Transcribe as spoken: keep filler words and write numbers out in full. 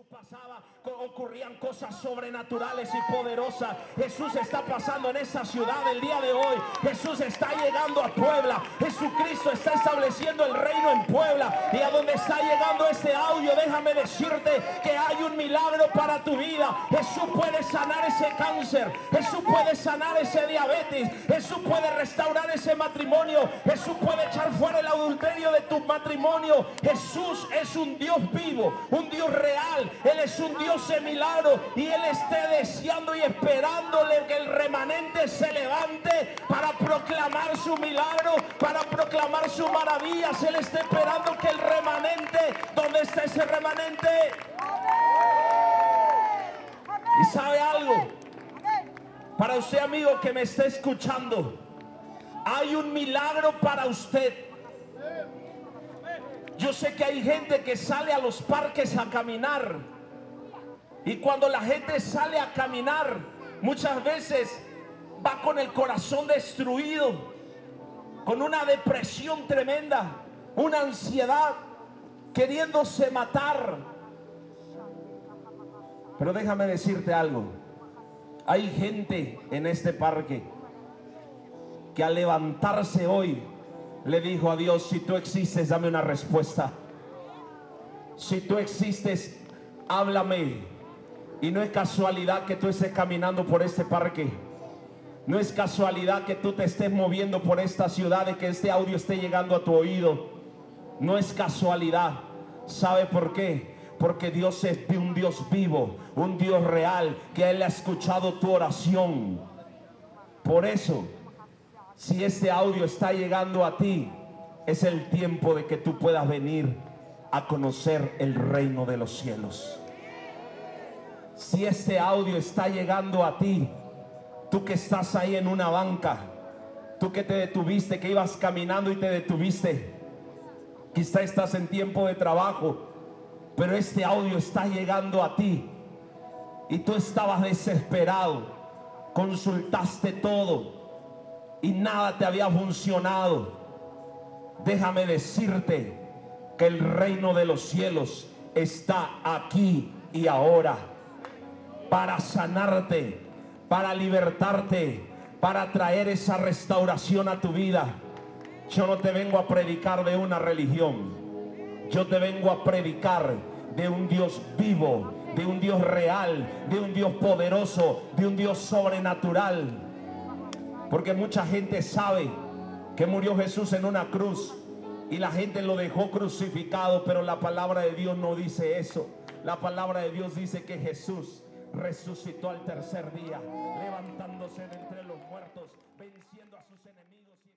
Jesús pasaba, ocurrían cosas sobrenaturales y poderosas. Jesús está pasando en esa ciudad el día de hoy. Jesús está llegando a Puebla. Jesucristo está estableciendo el reino en Puebla. Y a donde está llegando este audio, déjame decirte que hay un milagro para tu vida. Jesús puede sanar ese cáncer. Jesús puede sanar ese diabetes. Jesús puede restaurar ese matrimonio. Jesús puede echar fuera el adulterio de tu matrimonio. Jesús es un Dios vivo, un Dios real. Él es un Dios de milagro y Él esté deseando y esperándole que el remanente se levante para proclamar su milagro, para proclamar su maravilla. Él está esperando que el remanente, ¿dónde está ese remanente? Y sabe algo, para usted, amigo, que me está escuchando, hay un milagro para usted. Yo sé que hay gente que sale a los parques a caminar, y cuando la gente sale a caminar, muchas veces va con el corazón destruido, con una depresión tremenda, una ansiedad, queriéndose matar. Pero déjame decirte algo, hay gente en este parque que al levantarse hoy le dijo a Dios: si tú existes, dame una respuesta. Si tú existes, háblame. Y no es casualidad que tú estés caminando por este parque. No es casualidad que tú te estés moviendo por esta ciudad y que este audio esté llegando a tu oído. No es casualidad. ¿Sabe por qué? Porque Dios es un Dios vivo, un Dios real, que Él ha escuchado tu oración. Por eso, si este audio está llegando a ti, es el tiempo de que tú puedas venir a conocer el reino de los cielos. Si este audio está llegando a ti, tú que estás ahí en una banca, tú que te detuviste, que ibas caminando y te detuviste, quizá estás en tiempo de trabajo, pero este audio está llegando a ti y tú estabas desesperado, consultaste todo y nada te había funcionado. Déjame decirte que el reino de los cielos está aquí y ahora para sanarte, para libertarte, para traer esa restauración a tu vida. Yo no te vengo a predicar de una religión, yo te vengo a predicar de un Dios vivo, de un Dios real, de un Dios poderoso, de un Dios sobrenatural. Porque mucha gente sabe que murió Jesús en una cruz y la gente lo dejó crucificado, pero la palabra de Dios no dice eso. La palabra de Dios dice que Jesús resucitó al tercer día, levantándose de entre los muertos, venciendo a sus enemigos.